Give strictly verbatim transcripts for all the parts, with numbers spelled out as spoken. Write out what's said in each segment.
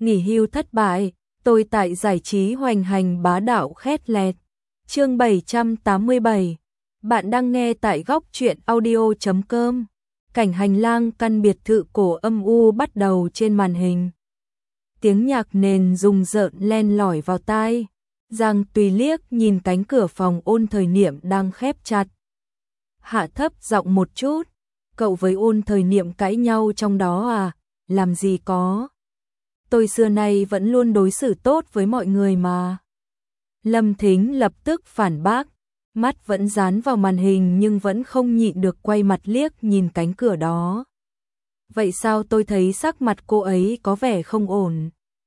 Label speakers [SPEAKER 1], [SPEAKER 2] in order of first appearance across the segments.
[SPEAKER 1] nghỉ hưu thất bại, tôi tại giải trí hoành hành bá đạo khét lẹt. Chương bảy trăm tám mươi bảy. Bạn đang nghe tại góc truyện audio chấm com. Cảnh hành lang căn biệt thự cổ âm u bắt đầu trên màn hình. Tiếng nhạc nền rùng rợn len lỏi vào tai. Giang Tùy liếc nhìn cánh cửa phòng Ôn Thời Niệm đang khép chặt. Hạ thấp giọng một chút, cậu với Ôn Thời Niệm cãi nhau trong đó à? Làm gì có. Tôi xưa nay vẫn luôn đối xử tốt với mọi người mà. Lâm Thính lập tức phản bác, mắt vẫn dán vào màn hình nhưng vẫn không nhịn được quay mặt liếc nhìn cánh cửa đó. Vậy sao tôi thấy sắc mặt cô ấy có vẻ không ổn?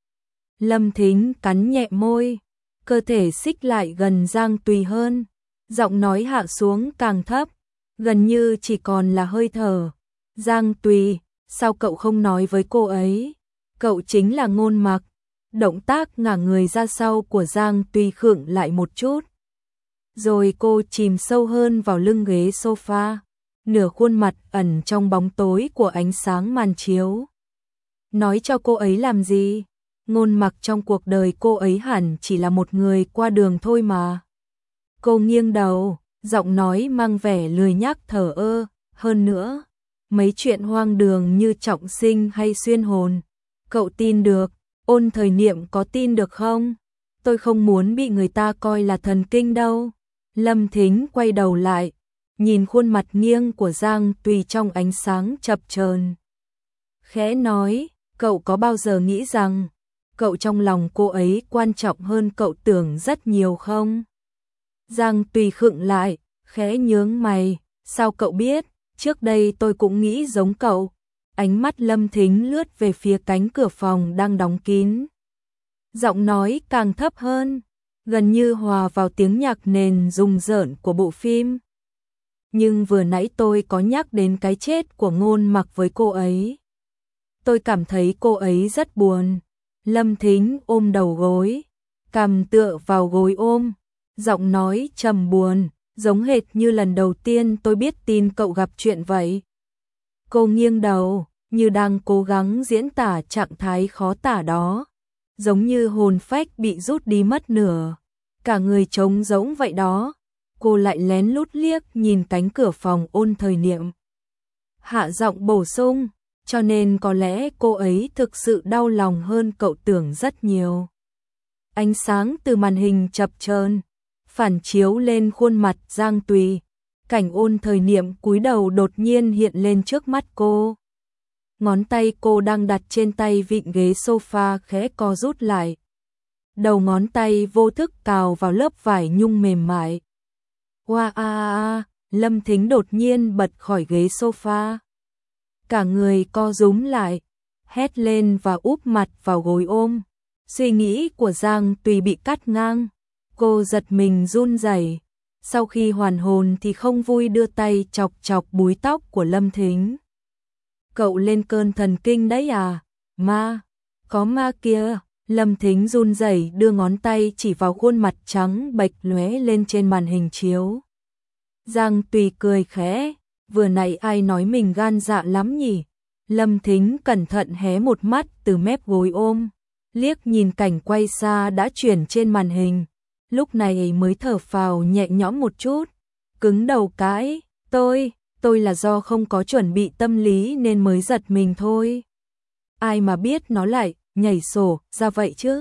[SPEAKER 1] Lâm Thính cắn nhẹ môi, cơ thể xích lại gần Giang Tùy hơn, giọng nói hạ xuống càng thấp, gần như chỉ còn là hơi thở. Giang Tùy, sao cậu không nói với cô ấy? Cậu chính là Ngôn Mặc. Động tác ngả người ra sau của Giang Tùy khựng lại một chút. Rồi cô chìm sâu hơn vào lưng ghế sofa, nửa khuôn mặt ẩn trong bóng tối của ánh sáng màn chiếu. Nói cho cô ấy làm gì? Ngôn Mặc trong cuộc đời cô ấy hẳn chỉ là một người qua đường thôi mà. Cô nghiêng đầu, giọng nói mang vẻ lười nhác thờ ơ. Hơn nữa, mấy chuyện hoang đường như trọng sinh hay xuyên hồn, cậu tin được? Ôn Thời Niệm có tin được không? Tôi không muốn bị người ta coi là thần kinh đâu. Lâm Thính quay đầu lại, nhìn khuôn mặt nghiêng của Giang Tùy trong ánh sáng chập chờn, khẽ nói, cậu có bao giờ nghĩ rằng cậu trong lòng cô ấy quan trọng hơn cậu tưởng rất nhiều không? Giang Tùy khựng lại, khẽ nhướng mày, sao cậu biết? Trước đây tôi cũng nghĩ giống cậu. Ánh mắt Lâm Thính lướt về phía cánh cửa phòng đang đóng kín. Giọng nói càng thấp hơn, gần như hòa vào tiếng nhạc nền rùng rợn của bộ phim. Nhưng vừa nãy tôi có nhắc đến cái chết của Ngôn Mặc với cô ấy. Tôi cảm thấy cô ấy rất buồn. Lâm Thính ôm đầu gối, cằm tựa vào gối ôm, giọng nói trầm buồn, giống hệt như lần đầu tiên tôi biết tin cậu gặp chuyện vậy. Cô nghiêng đầu, như đang cố gắng diễn tả trạng thái khó tả đó, giống như hồn phách bị rút đi mất nửa, cả người trống rỗng vậy đó. Cô lại lén lút liếc nhìn cánh cửa phòng Ôn Thời Niệm, hạ giọng bổ sung, cho nên có lẽ cô ấy thực sự đau lòng hơn cậu tưởng rất nhiều. Ánh sáng từ màn hình chập chờn, phản chiếu lên khuôn mặt Giang Tùy. Cảnh Ôn Thời Niệm cúi đầu đột nhiên hiện lên trước mắt cô. Ngón tay cô đang đặt trên tay vịn ghế sofa khẽ co rút lại. Đầu ngón tay vô thức cào vào lớp vải nhung mềm mại. Wow, a a, Lâm Thính đột nhiên bật khỏi ghế sofa. Cả người co rúm lại, hét lên và úp mặt vào gối ôm. Suy nghĩ của Giang Tùy bị cắt ngang. Cô giật mình run rẩy. Sau khi hoàn hồn thì không vui đưa tay chọc chọc búi tóc của Lâm Thính. Cậu lên cơn thần kinh đấy à? Ma, có ma kia. Lâm Thính run rẩy đưa ngón tay chỉ vào khuôn mặt trắng bệch lóe lên trên màn hình chiếu. Giang Tùy cười khẽ, vừa nãy ai nói mình gan dạ lắm nhỉ? Lâm Thính cẩn thận hé một mắt từ mép gối ôm, liếc nhìn cảnh quay xa đã chuyển trên màn hình. Lúc này mới thở phào nhẹ nhõm một chút, cứng đầu cãi, tôi, tôi là do không có chuẩn bị tâm lý nên mới giật mình thôi. Ai mà biết nó lại nhảy sổ ra vậy chứ?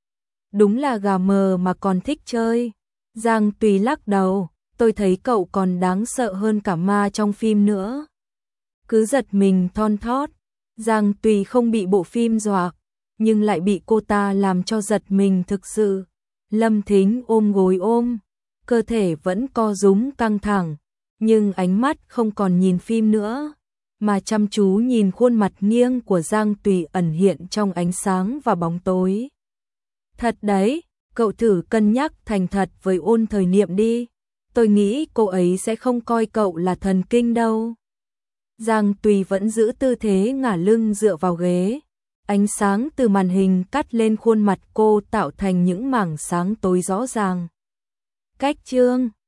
[SPEAKER 1] Đúng là gà mờ mà còn thích chơi. Giang Tùy lắc đầu, tôi thấy cậu còn đáng sợ hơn cả ma trong phim nữa. Cứ giật mình thon thót. Giang Tùy không bị bộ phim dọa, nhưng lại bị cô ta làm cho giật mình thực sự. Lâm Thính ôm gối ôm, cơ thể vẫn co rúm căng thẳng, nhưng ánh mắt không còn nhìn phim nữa, mà chăm chú nhìn khuôn mặt nghiêng của Giang Tùy ẩn hiện trong ánh sáng và bóng tối. Thật đấy, cậu thử cân nhắc thành thật với Ôn Thời Niệm đi, tôi nghĩ cô ấy sẽ không coi cậu là thần kinh đâu. Giang Tùy vẫn giữ tư thế ngả lưng dựa vào ghế. Ánh sáng từ màn hình cắt lên khuôn mặt cô tạo thành những mảng sáng tối rõ ràng. Cách chương